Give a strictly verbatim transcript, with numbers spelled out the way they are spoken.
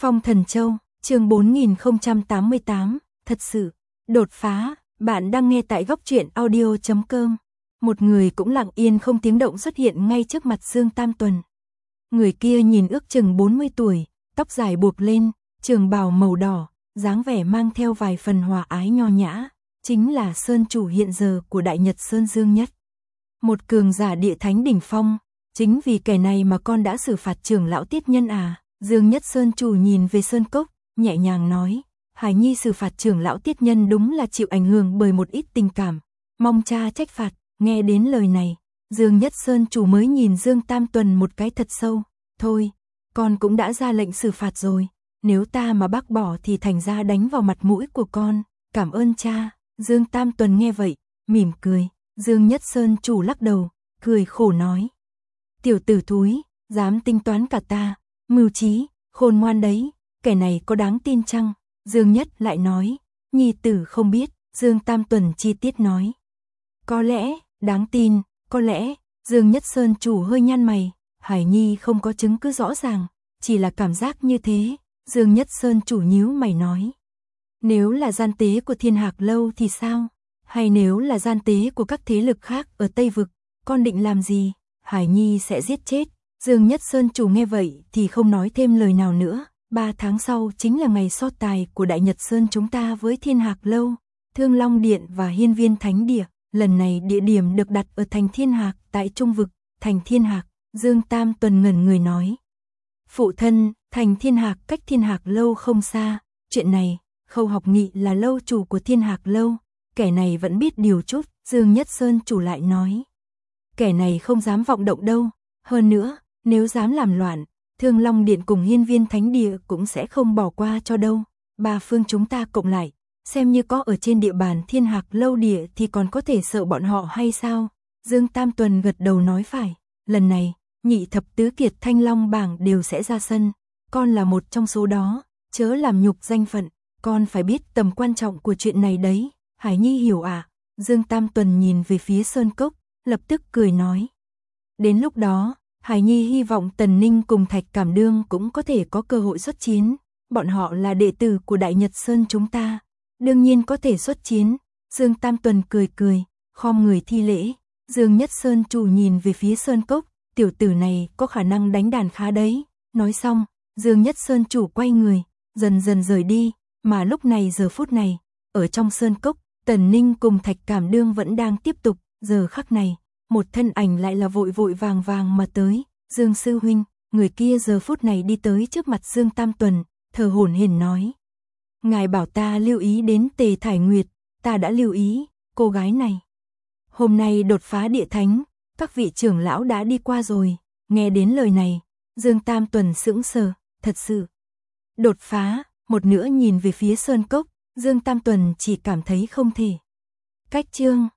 Phong Thần Châu, chương bốn nghìn không trăm tám mươi tám, thật sự, đột phá, bạn đang nghe tại góc truyện audio chấm com. Một người cũng lặng yên không tiếng động xuất hiện ngay trước mặt Dương Tam Tuần. Người kia nhìn ước chừng bốn mươi tuổi, tóc dài buộc lên, trường bào màu đỏ, dáng vẻ mang theo vài phần hòa ái nho nhã, chính là Sơn chủ hiện giờ của Đại Nhật Sơn Dương Nhất. Một cường giả địa thánh đỉnh phong, chính vì kẻ này mà con đã xử phạt trưởng lão Tiết Nhân à? Dương Nhất Sơn chủ nhìn về Sơn Cốc, nhẹ nhàng nói, Hải Nhi xử phạt trưởng lão Tiết Nhân đúng là chịu ảnh hưởng bởi một ít tình cảm, mong cha trách phạt. Nghe đến lời này, Dương Nhất Sơn chủ mới nhìn Dương Tam Tuần một cái thật sâu, thôi, con cũng đã ra lệnh xử phạt rồi, nếu ta mà bác bỏ thì thành ra đánh vào mặt mũi của con, cảm ơn cha. Dương Tam Tuần nghe vậy, mỉm cười, Dương Nhất Sơn chủ lắc đầu, cười khổ nói, tiểu tử thúi, dám tính toán cả ta, mưu trí, khôn ngoan đấy, kẻ này có đáng tin chăng? Dương Nhất lại nói, nhi tử không biết. Dương Tam Tuần chi tiết nói, có lẽ, đáng tin, có lẽ. Dương Nhất Sơn chủ hơi nhăn mày, Hải Nhi không có chứng cứ rõ ràng, chỉ là cảm giác như thế. Dương Nhất Sơn chủ nhíu mày nói, nếu là gian tế của Thiên Hạc Lâu thì sao? Hay nếu là gian tế của các thế lực khác ở Tây Vực, con định làm gì? Hải Nhi sẽ giết chết. Dương Nhất Sơn chủ nghe vậy thì không nói thêm lời nào nữa. Ba tháng sau chính là ngày so tài của Đại Nhật Sơn chúng ta với Thiên Hạc Lâu, Thương Long Điện và Hiên Viên Thánh Địa. Lần này địa điểm được đặt ở thành Thiên Hạc tại Trung Vực, thành Thiên Hạc. Dương Tam Tuần ngẩn người nói, phụ thân, thành Thiên Hạc cách Thiên Hạc Lâu không xa, chuyện này, Khâu Học Nghị là lâu chủ của Thiên Hạc Lâu, kẻ này vẫn biết điều chút. Dương Nhất Sơn chủ lại nói, kẻ này không dám vọng động đâu, hơn nữa, nếu dám làm loạn, Thương Long Điện cùng Hiên Viên Thánh Địa cũng sẽ không bỏ qua cho đâu. Ba phương chúng ta cộng lại, xem như có ở trên địa bàn Thiên Hạc Lâu địa thì còn có thể sợ bọn họ hay sao? Dương Tam Tuần gật đầu nói phải, lần này, nhị thập tứ kiệt Thanh Long bảng đều sẽ ra sân, con là một trong số đó, chớ làm nhục danh phận, con phải biết tầm quan trọng của chuyện này đấy. Hải Nhi hiểu à? Dương Tam Tuần nhìn về phía Sơn Cốc, lập tức cười nói, đến lúc đó, Hải Nhi hy vọng Tần Ninh cùng Thạch Cảm Đương cũng có thể có cơ hội xuất chiến, bọn họ là đệ tử của Đại Nhật Sơn chúng ta, đương nhiên có thể xuất chiến. Dương Tam Tuần cười cười, khom người thi lễ. Dương Nhất Sơn chủ nhìn về phía Sơn Cốc, tiểu tử này có khả năng đánh đàn khá đấy. Nói xong, Dương Nhất Sơn chủ quay người, dần dần rời đi, mà lúc này giờ phút này, ở trong Sơn Cốc, Tần Ninh cùng Thạch Cảm Đương vẫn đang tiếp tục. Giờ khắc này, một thân ảnh lại là vội vội vàng vàng mà tới. Dương sư huynh, người kia giờ phút này đi tới trước mặt Dương Tam Tuần, thở hổn hển nói, ngài bảo ta lưu ý đến Tề Thải Nguyệt, ta đã lưu ý, cô gái này hôm nay đột phá địa thánh, các vị trưởng lão đã đi qua rồi. Nghe đến lời này, Dương Tam Tuần sững sờ, thật sự đột phá. Một nữa nhìn về phía Sơn Cốc, Dương Tam Tuần chỉ cảm thấy không thể. Cách chương